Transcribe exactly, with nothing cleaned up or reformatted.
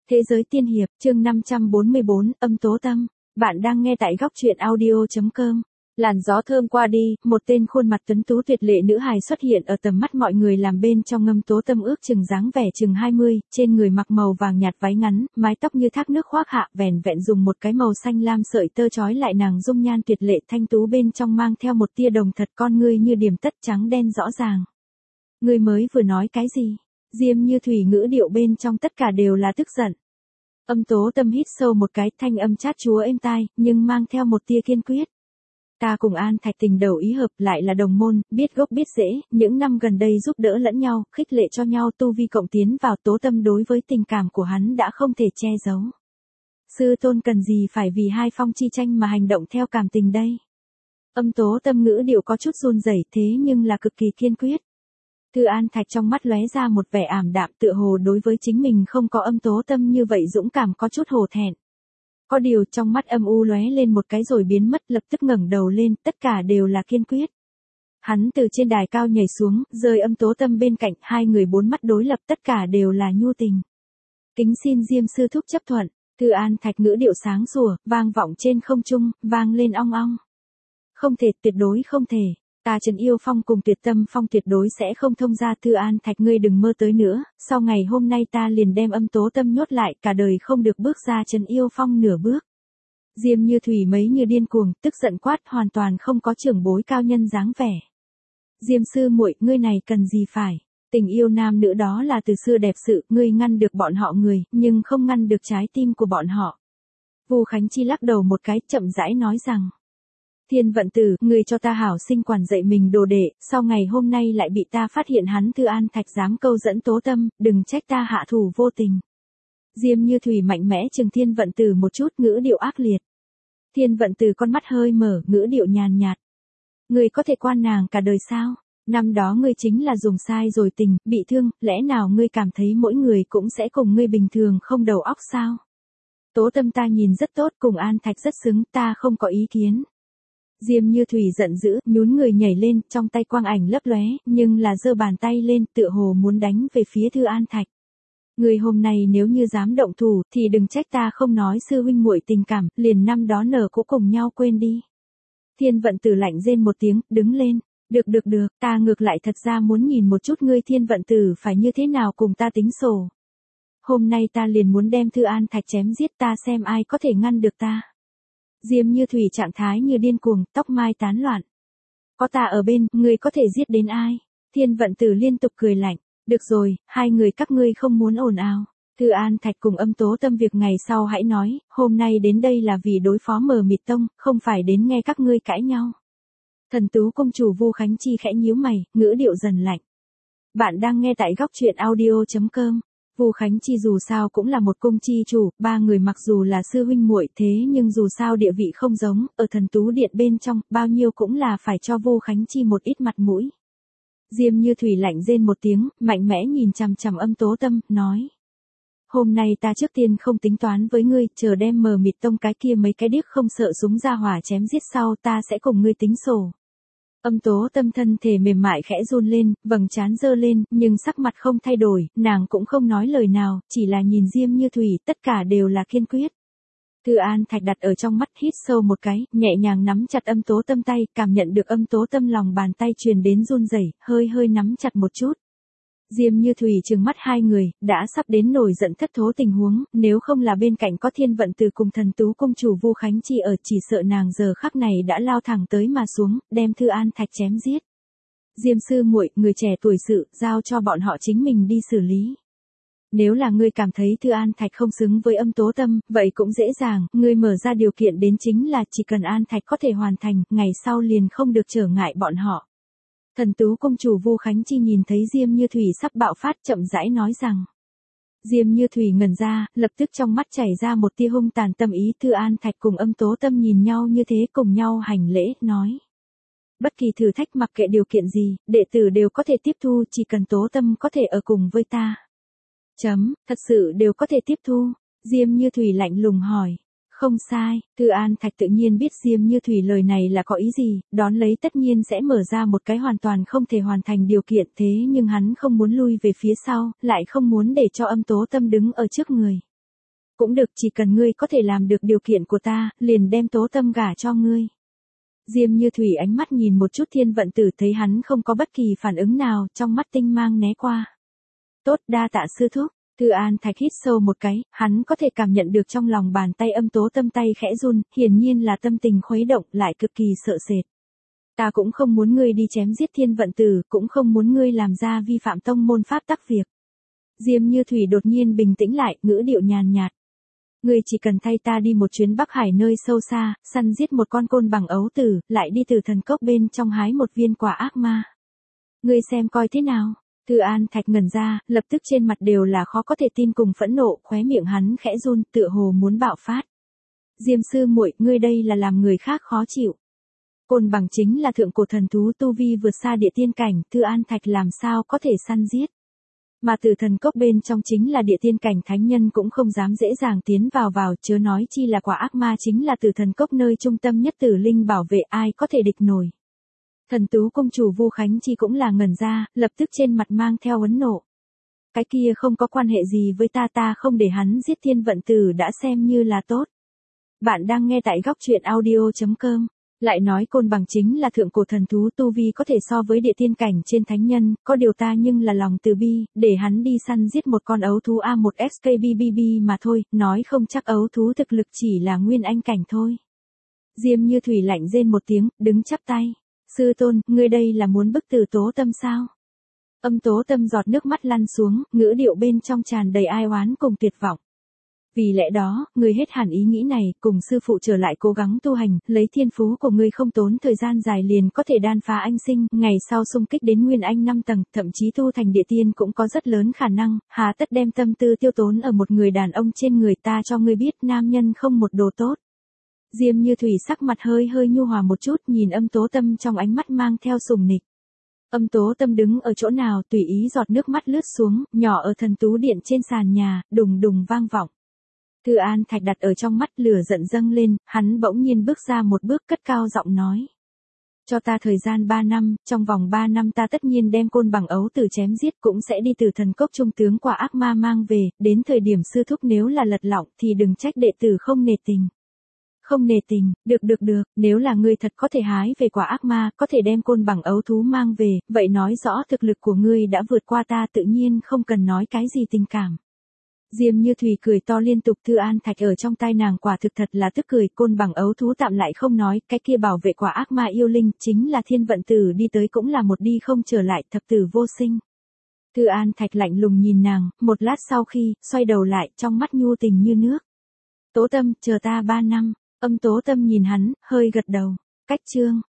Thế giới tiên hiệp, chương năm trăm bốn mươi bốn, âm tố tâm. Bạn đang nghe tại góc truyện audio chấm com. Làn gió thơm qua đi, một tên khuôn mặt tuấn tú tuyệt lệ nữ hài xuất hiện ở tầm mắt mọi người làm bên trong âm tố tâm ước chừng dáng vẻ chừng hai mươi, trên người mặc màu vàng nhạt váy ngắn, mái tóc như thác nước khoác hạ, vẻn vẹn dùng một cái màu xanh lam sợi tơ trói lại nàng dung nhan tuyệt lệ thanh tú bên trong mang theo một tia đồng thật, con ngươi như điểm tất trắng đen rõ ràng. Ngươi mới vừa nói cái gì? Diêm Như Thủy ngữ điệu bên trong tất cả đều là tức giận. Âm tố tâm hít sâu một cái, thanh âm chát chúa êm tai, nhưng mang theo một tia kiên quyết. Ta cùng An Thạch tình đầu ý hợp, lại là đồng môn, biết gốc biết rễ, những năm gần đây giúp đỡ lẫn nhau, khích lệ cho nhau, tu vi cộng tiến vào, tố tâm đối với tình cảm của hắn đã không thể che giấu. Sư tôn cần gì phải vì hai phong chi tranh mà hành động theo cảm tình đây? Âm tố tâm ngữ điệu có chút run rẩy, thế nhưng là cực kỳ kiên quyết. Thư An Thạch trong mắt lóe ra một vẻ ảm đạm, tựa hồ đối với chính mình không có âm tố tâm như vậy dũng cảm có chút hổ thẹn. Có điều trong mắt âm u lóe lên một cái rồi biến mất, lập tức ngẩng đầu lên, tất cả đều là kiên quyết. Hắn từ trên đài cao nhảy xuống, rơi âm tố tâm bên cạnh, hai người bốn mắt đối lập, tất cả đều là nhu tình. Kính xin Diêm sư thúc chấp thuận. Thư An Thạch ngữ điệu sáng sủa, vang vọng trên không trung, vang lên ong ong. Không thể, tuyệt đối không thể. Ta Trấn Yêu Phong cùng Tuyệt Tâm Phong tuyệt đối sẽ không thông ra. Thư An Thạch, ngươi đừng mơ tới nữa, sau ngày hôm nay ta liền đem âm tố tâm nhốt lại, cả đời không được bước ra Trấn Yêu Phong nửa bước. Diêm Như Thủy mấy như điên cuồng, tức giận quát, hoàn toàn không có trưởng bối cao nhân dáng vẻ. Diêm sư muội, ngươi này cần gì phải? Tình yêu nam nữ đó là từ xưa đẹp sự, ngươi ngăn được bọn họ người, nhưng không ngăn được trái tim của bọn họ. Vu Khánh Chi lắc đầu một cái, chậm rãi nói rằng. Thiên Vận Tử, ngươi cho ta hảo sinh quản dạy mình đồ đệ, sau ngày hôm nay lại bị ta phát hiện hắn. Thư An Thạch dám câu dẫn tố tâm, đừng trách ta hạ thủ vô tình. Diêm Như Thủy mạnh mẽ chừng Thiên Vận Tử một chút, ngữ điệu ác liệt. Thiên Vận Tử con mắt hơi mở, ngữ điệu nhàn nhạt. Ngươi có thể quan nàng cả đời sao? Năm đó ngươi chính là dùng sai rồi tình, bị thương, lẽ nào ngươi cảm thấy mỗi người cũng sẽ cùng ngươi bình thường không đầu óc sao? Tố tâm ta nhìn rất tốt, cùng An Thạch rất xứng, ta không có ý kiến. Diêm Như Thủy giận dữ, nhún người nhảy lên, trong tay quang ảnh lấp lóe, nhưng là giơ bàn tay lên, tựa hồ muốn đánh về phía Thư An Thạch. Người hôm nay nếu như dám động thủ, thì đừng trách ta không nói sư huynh muội tình cảm, liền năm đó nở cũng cùng nhau quên đi. Thiên Vận Tử lạnh rên một tiếng, đứng lên. Được được được, ta ngược lại thật ra muốn nhìn một chút ngươi Thiên Vận Tử phải như thế nào cùng ta tính sổ. Hôm nay ta liền muốn đem Thư An Thạch chém giết, ta xem ai có thể ngăn được ta. Diêm Như Thủy trạng thái như điên cuồng, tóc mai tán loạn. Có ta ở bên, ngươi có thể giết đến ai? Thiên Vận Tử liên tục cười lạnh. Được rồi, hai người các ngươi không muốn ồn ào. Thư An Thạch cùng âm tố tâm việc ngày sau hãy nói, hôm nay đến đây là vì đối phó Mờ Mịt Tông, không phải đến nghe các ngươi cãi nhau. Thần Tú công chủ Vu Khánh Chi khẽ nhíu mày, ngữ điệu dần lạnh. Bạn đang nghe tại góc truyện audio chấm com. Vu Khánh Chi dù sao cũng là một cung chi chủ, ba người mặc dù là sư huynh muội thế nhưng dù sao địa vị không giống, ở Thần Tú Điện bên trong, bao nhiêu cũng là phải cho Vu Khánh Chi một ít mặt mũi. Diêm Như Thủy lạnh rên một tiếng, mạnh mẽ nhìn chằm chằm âm tố tâm, nói. Hôm nay ta trước tiên không tính toán với ngươi, chờ đem Mờ Mịt Tông cái kia mấy cái điếc không sợ súng ra hỏa chém giết sau, ta sẽ cùng ngươi tính sổ. Âm tố tâm thân thể mềm mại khẽ run lên, vầng trán dơ lên, nhưng sắc mặt không thay đổi, nàng cũng không nói lời nào, chỉ là nhìn Diêm Như Thủy, tất cả đều là kiên quyết. Thư An Thạch đặt ở trong mắt, hít sâu một cái, nhẹ nhàng nắm chặt âm tố tâm tay, cảm nhận được âm tố tâm lòng bàn tay truyền đến run rẩy, hơi hơi nắm chặt một chút. Diêm Như Thủy trừng mắt hai người, đã sắp đến nổi giận thất thố tình huống, nếu không là bên cạnh có Thiên Vận Tử cùng Thần Tú công chủ Vu Khánh Chi ở, chỉ sợ nàng giờ khắc này đã lao thẳng tới mà xuống, đem Thư An Thạch chém giết. Diêm sư muội, người trẻ tuổi sự, giao cho bọn họ chính mình đi xử lý. Nếu là ngươi cảm thấy Thư An Thạch không xứng với âm tố tâm, vậy cũng dễ dàng, ngươi mở ra điều kiện đến chính là chỉ cần An Thạch có thể hoàn thành, ngày sau liền không được trở ngại bọn họ. Thần Tú công chủ Vu Khánh Chi nhìn thấy Diêm Như Thủy sắp bạo phát, chậm rãi nói rằng. Diêm Như Thủy ngẩn ra, lập tức trong mắt chảy ra một tia hung tàn tâm ý. Thư An Thạch cùng âm tố tâm nhìn nhau như thế, cùng nhau hành lễ, nói. Bất kỳ thử thách mặc kệ điều kiện gì, đệ tử đều có thể tiếp thu, chỉ cần tố tâm có thể ở cùng với ta. Chấm, thật sự đều có thể tiếp thu. Diêm Như Thủy lạnh lùng hỏi. Không sai, Thư An Thạch tự nhiên biết Diêm Như Thủy lời này là có ý gì, đón lấy tất nhiên sẽ mở ra một cái hoàn toàn không thể hoàn thành điều kiện, thế nhưng hắn không muốn lui về phía sau, lại không muốn để cho âm tố tâm đứng ở trước người. Cũng được, chỉ cần ngươi có thể làm được điều kiện của ta, liền đem Tố Tâm gả cho ngươi. Diêm Như Thủy ánh mắt nhìn một chút Thiên Vận Tử, thấy hắn không có bất kỳ phản ứng nào, trong mắt tinh mang né qua. Tốt, đa tạ sư thúc. Thư An Thạch hít sâu một cái, hắn có thể cảm nhận được trong lòng bàn tay Âm Tố Tâm tay khẽ run, hiển nhiên là tâm tình khuấy động, lại cực kỳ sợ sệt. Ta cũng không muốn ngươi đi chém giết Thiên Vận Tử, cũng không muốn ngươi làm ra vi phạm tông môn pháp tắc việc. Diêm Như Thủy đột nhiên bình tĩnh lại, ngữ điệu nhàn nhạt. Ngươi chỉ cần thay ta đi một chuyến Bắc Hải nơi sâu xa, săn giết một con côn bằng ấu tử, lại đi từ thần cốc bên trong hái một viên quả ác ma. Ngươi xem coi thế nào? Thư An Thạch ngẩn ra, lập tức trên mặt đều là khó có thể tin cùng phẫn nộ, khóe miệng hắn khẽ run, tựa hồ muốn bạo phát. Diêm sư muội, ngươi đây là làm người khác khó chịu. Côn bằng chính là thượng cổ thần thú tu vi vượt xa địa tiên cảnh, Thư An Thạch làm sao có thể săn giết. Mà từ thần cốc bên trong chính là địa tiên cảnh thánh nhân cũng không dám dễ dàng tiến vào vào, chớ nói chi là quả ác ma chính là từ thần cốc nơi trung tâm nhất tử linh bảo vệ, ai có thể địch nổi. Thần tú công chủ Vu Khánh Chi cũng là ngẩn ra, lập tức trên mặt mang theo ấn nộ. Cái kia không có quan hệ gì với ta, ta không để hắn giết Thiên Vận Tử đã xem như là tốt. Bạn đang nghe tại góc truyện audio chấm com. Lại nói côn bằng chính là thượng cổ thần thú tu vi có thể so với địa tiên cảnh trên thánh nhân, có điều ta nhưng là lòng từ bi, để hắn đi săn giết một con ấu thú A một S K B B B mà thôi, nói không chắc ấu thú thực lực chỉ là nguyên anh cảnh thôi. Diêm Như Thủy lạnh rên một tiếng, đứng chắp tay. Sư tôn, ngươi đây là muốn bức tử Tố Tâm sao? Âm Tố Tâm giọt nước mắt lăn xuống, ngữ điệu bên trong tràn đầy ai oán cùng tuyệt vọng. Vì lẽ đó, ngươi hết hẳn ý nghĩ này, cùng sư phụ trở lại cố gắng tu hành, lấy thiên phú của ngươi không tốn thời gian dài liền có thể đan phá anh sinh, ngày sau xung kích đến nguyên anh năm tầng, thậm chí tu thành địa tiên cũng có rất lớn khả năng, hà tất đem tâm tư tiêu tốn ở một người đàn ông trên người, ta cho ngươi biết nam nhân không một đồ tốt. Diêm Như Thủy sắc mặt hơi hơi nhu hòa một chút, nhìn Âm Tố Tâm trong ánh mắt mang theo sùng nịch. Âm Tố Tâm đứng ở chỗ nào tùy ý giọt nước mắt lướt xuống, nhỏ ở thần tú điện trên sàn nhà, đùng đùng vang vọng. Thư An Thạch đặt ở trong mắt lửa giận dâng lên, hắn bỗng nhiên bước ra một bước cất cao giọng nói. Cho ta thời gian ba năm, trong vòng ba năm ta tất nhiên đem côn bằng ấu tử chém giết, cũng sẽ đi từ thần cốc trung tướng quả ác ma mang về, đến thời điểm sư thúc nếu là lật lọng thì đừng trách đệ tử không nề tình. Không nề tình, được được được, nếu là ngươi thật có thể hái về quả ác ma, có thể đem côn bằng ấu thú mang về, vậy nói rõ thực lực của ngươi đã vượt qua ta, tự nhiên không cần nói cái gì tình cảm. Diêm Như Thủy cười to liên tục, Thư An Thạch ở trong tai nàng quả thực thật là tức cười, côn bằng ấu thú tạm lại không nói, cái kia bảo vệ quả ác ma yêu linh, chính là Thiên Vận Tử đi tới cũng là một đi không trở lại, thập tử vô sinh. Thư An Thạch lạnh lùng nhìn nàng, một lát sau khi, xoay đầu lại, trong mắt nhu tình như nước. Tố Tâm, chờ ta ba năm. Âm Tố Tâm nhìn hắn, hơi gật đầu. Cách chương.